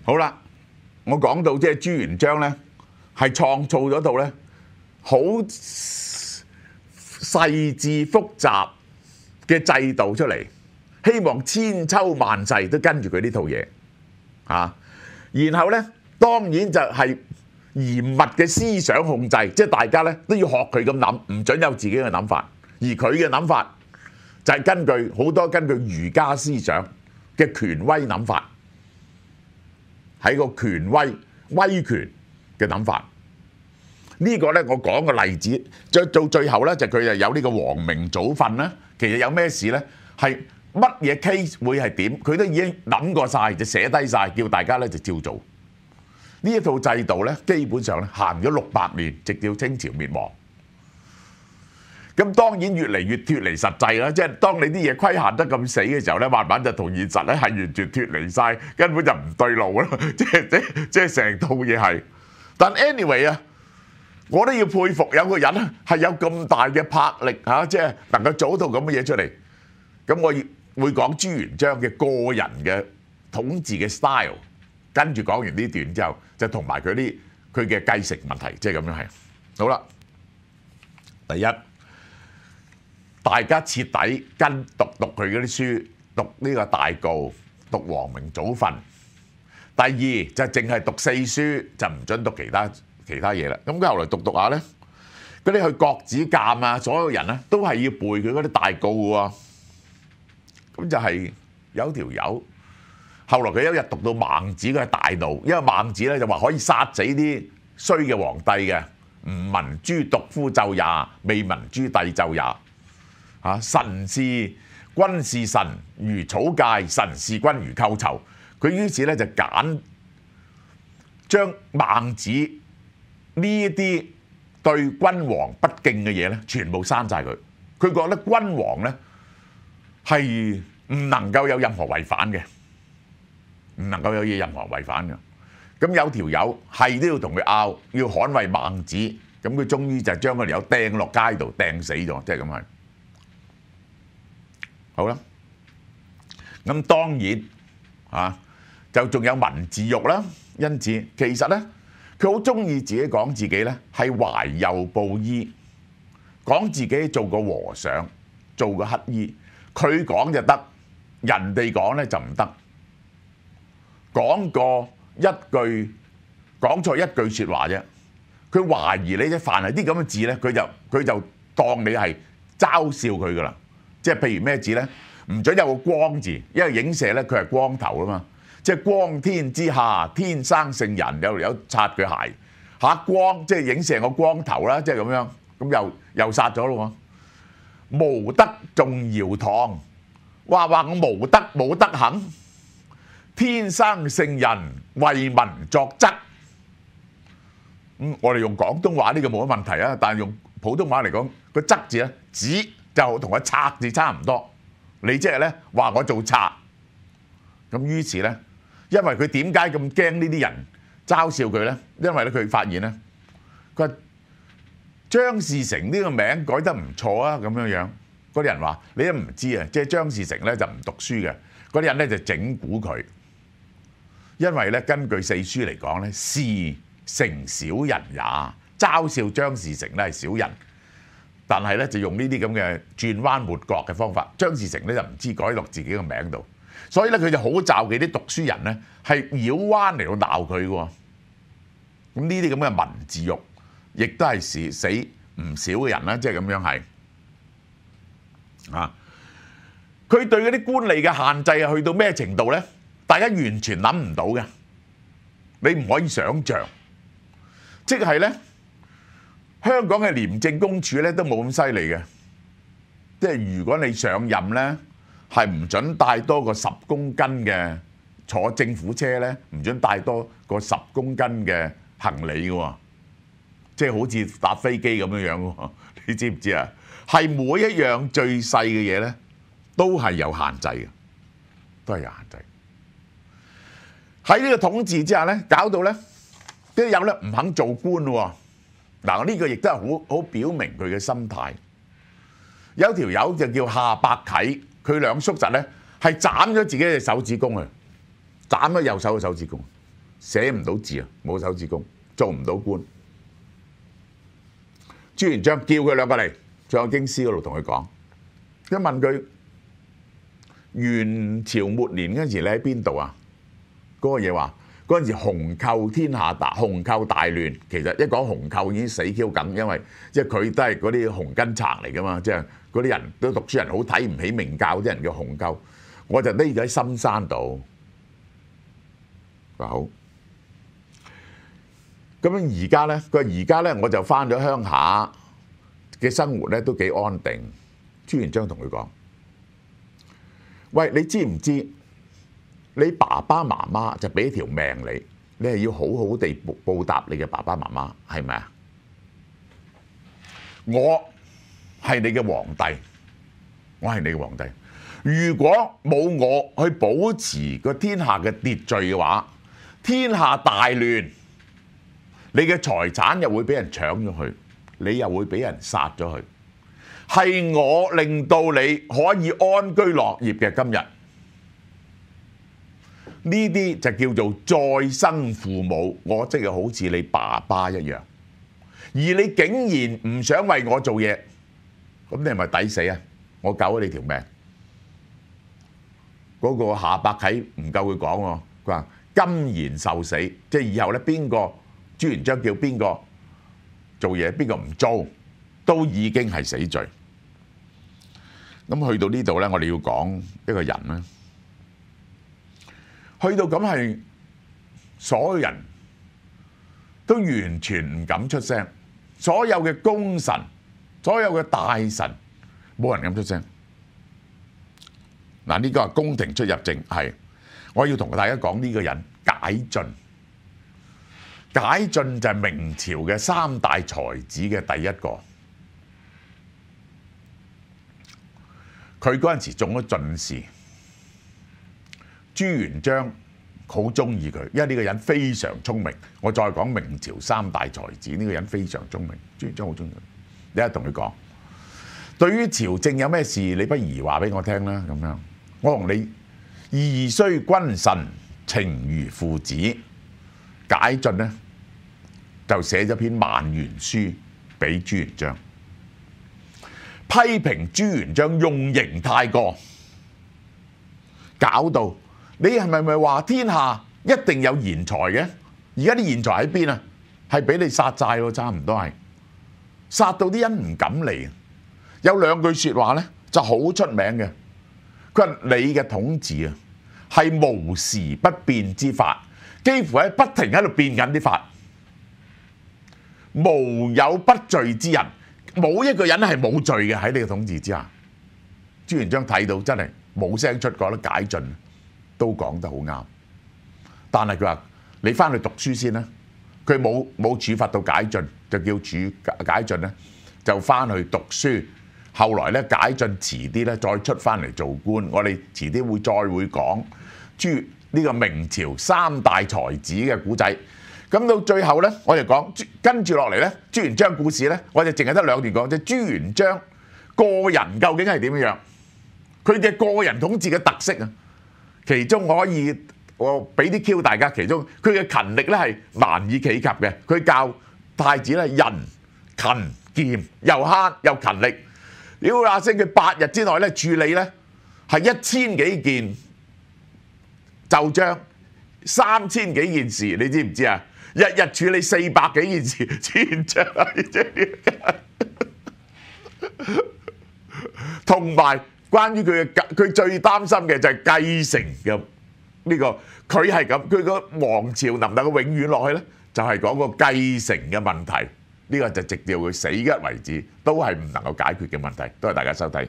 好啦，我講到即係朱元璋咧，係創造咗到咧好細緻複雜嘅制度出嚟，希望千秋萬世都跟住佢呢套嘢啊。然後咧，當然就係嚴密嘅思想控制，即係大家咧都要學佢咁諗，唔準有自己嘅諗法。而佢嘅諗法就係根據好多根據儒家思想嘅權威諗法，喺個權威權嘅諗法。呢個咧我講個例子，到最後咧就佢就有呢個皇明早訓啦。其實有咩事咧，係乜嘢 case 會係點，佢都已經諗過晒，就寫低晒，叫大家咧就照做。呢一套制度咧，基本上咧行咗600年，直到清朝滅亡。咁當然越嚟越脫離實際啦，即係當你啲嘢規限得咁死嘅時候咧，慢慢就同現實咧係完全脫離晒，根本就唔對路啦。即係成套嘢係。但 anyway 啊，我都要佩服有個人咧係有咁大嘅魄力嚇，即係能夠做到咁嘅嘢出嚟。咁我會講朱元璋嘅個人嘅統治嘅 style， 跟住講完呢段之後，就同埋佢嘅繼承問題，即係咁樣係。好啦，第一，大家徹底讀佢嗰啲書，讀呢個大誥，讀皇明早訓。第二就淨係讀四書，就唔準讀其他嘢啦。咁佢後來讀下咧，嗰啲去國子監啊，所有人咧都係要背佢嗰啲大誥嘅喎。咁就係有條友，後來佢有一日讀到孟子，佢係大怒，因為孟子咧就話可以殺死啲衰嘅皇帝嘅，唔聞諸獨夫咒也，未聞諸帝咒也。臣事君事臣如草芥，臣事君如寇仇。佢於是咧就將孟子呢一啲對君王不敬嘅嘢咧，全部刪晒佢。佢覺得君王咧係唔能夠有任何違反嘅，唔能夠有任何違反嘅。咁有條友係都要同佢拗，要捍衛孟子。咁佢終於就將個條友掟落街度，掟死咗，即係咁係。好啦，咁當然就仲有文字獄啦。因此其實咧，佢好中意自己講自己咧係懷幼布衣，講自己做過和尚，做過乞衣。佢講就得，人哋講咧就唔得。講錯一句説話啫，佢懷疑你啫。凡係啲咁嘅字咧，佢就當你係嘲笑佢噶啦。即係譬如咩字咧？唔準有個光字，因為影射咧佢係光頭啊嘛。即係光天之下，天生聖人，有擦佢鞋嚇光，即係影射個光頭啦，即係咁樣。咁又殺咗咯喎！無德重堯堂，話我無德行，天生聖人為民作則。我哋用廣東話呢個冇乜問題啊，但係用普通話嚟講，個則字咧，子就同個賊字差唔多。你即係咧話我做賊，咁於是咧，因為佢點解咁驚呢啲人嘲笑佢咧？因為咧佢發現咧，佢話張士誠呢個名改得唔錯啊，咁樣樣。嗰啲人話你都唔知啊，即係張士誠咧就唔讀書嘅，嗰啲人咧就整蠱佢。因為咧根據四書嚟講咧，士誠小人也，嘲笑張士誠咧係小人。但係咧就用呢啲咁嘅轉彎抹角嘅方法，張士誠咧就唔知改落自己個名度，所以咧佢就好罩忌啲讀書人咧係繞彎嚟到鬧佢嘅喎。咁呢啲咁嘅文字獄，亦都係死唔少嘅人啦，即係咁樣係啊。佢對嗰啲官吏嘅限制係去到咩程度咧？大家完全諗唔到嘅，你唔可以想像，即係咧。香港嘅廉政公署咧都冇咁犀利嘅，即係如果你上任咧係唔準帶多過10公斤嘅，坐政府車咧唔準帶多過10公斤嘅行李嘅喎，即係好似搭飛機咁樣樣喎，你知唔知啊？係每一樣最細嘅嘢咧都係有限制嘅，都係有限制。喺呢個統治之下咧，搞到咧啲友咧唔肯做官喎。嗱，呢個亦都係好表明佢嘅心態。有條友就叫夏伯啟，佢兩叔侄咧係斬咗自己嘅手指公啊，斬咗右手嘅手指公。 寫唔到字啊，冇手指公，做唔到官。朱元璋叫佢兩個嚟，仲有京師嗰度同佢講，一問佢元朝末年嗰陣時你喺邊度啊？嗰個嘢話嗰陣時洪寇天下大，洪寇大亂。其實一講洪寇已經死 Q 梗，因為即係佢都係嗰啲紅巾賊嚟噶嘛，即係嗰啲人都讀書人好睇唔起明教啲人叫洪寇。我就匿咗喺深山度。佢話好。咁樣而家咧，佢話而家咧我就翻咗鄉下嘅生活咧都幾安定。朱元璋同佢講：喂，你知唔知你爸爸媽媽就俾條命你，你係要好好地報答你嘅爸爸媽媽，係咪啊？我係你嘅皇帝，我係你嘅皇帝。如果冇我去保持個天下嘅秩序嘅話，天下大亂。你嘅財產又會俾人搶咗去，你又會俾人殺咗去。係我令到你可以安居樂業嘅今日，呢啲就叫做再生父母。我即係好似你爸爸一樣，而你竟然唔想為我做嘢，咁你係咪抵死啊？我救咗你條命。嗰個夏伯啟唔夠佢講喎，佢話甘言受死，即係以後咧邊個？朱元璋叫邊個做嘢，邊個唔做，都已經係死罪。咁去到呢度咧，我哋要講一個人咧，去到咁係所有人都完全唔敢出聲，所有嘅功臣、所有嘅大臣，冇人敢出聲。嗱，呢個係宮廷出入政，係我要同大家講呢個人解浚。解浚就係明朝嘅三大才子嘅第一個，佢嗰陣時中咗進士，朱元璋好中意佢，因為呢個人非常聰明。我再講明朝三大才子，呢個人非常聰明，朱元璋好中意佢。你一同佢講，對於朝政有咩事，你不如話俾我聽啦。咁樣，我同你義須君臣，情如父子。解浚呢，就寫咗篇萬元書俾朱元璋，批評朱元璋用刑太過，搞到你係咪話天下一定有賢才嘅？而家啲賢才喺邊啊？係俾你殺晒喎，差唔多係殺到啲人唔敢嚟。有兩句説話呢就好出名嘅，佢話你嘅統治啊係無時不變之法。幾乎喺不停喺度變緊啲法，無有不罪之人，冇一個人係冇罪嘅喺你嘅統治之下。朱元璋睇到真係冇聲出，覺得解浚都講得好啱。但係佢話：你翻去讀書先啦。佢冇處罰到解浚，就叫解浚咧就翻去讀書。後來咧解浚遲啲咧再出翻嚟做官。我哋遲啲會講呢個明朝三大才子嘅古仔，咁到最後呢，我哋講跟住落嚟呢，朱元璋故事呢，我哋淨係得兩段講，即係朱元璋個人究竟係點樣，佢嘅個人統治嘅特色啊。其中我俾啲 Q 大家，其中佢嘅勤力呢係難以企及嘅。佢教太子呢仁勤儉，又慳又勤力。屌阿星，佢8日之內呢處理呢係1000幾件奏章，3000幾件事，你知唔知啊？日日處理400幾件事，朱元璋同埋關於佢最擔心嘅就係繼承嘅呢個，佢係咁，佢個皇朝能唔能夠永遠落去呢？就係講個繼承嘅問題，呢個就直到佢死嘅為止，都係唔能夠解決嘅問題。多謝大家收睇。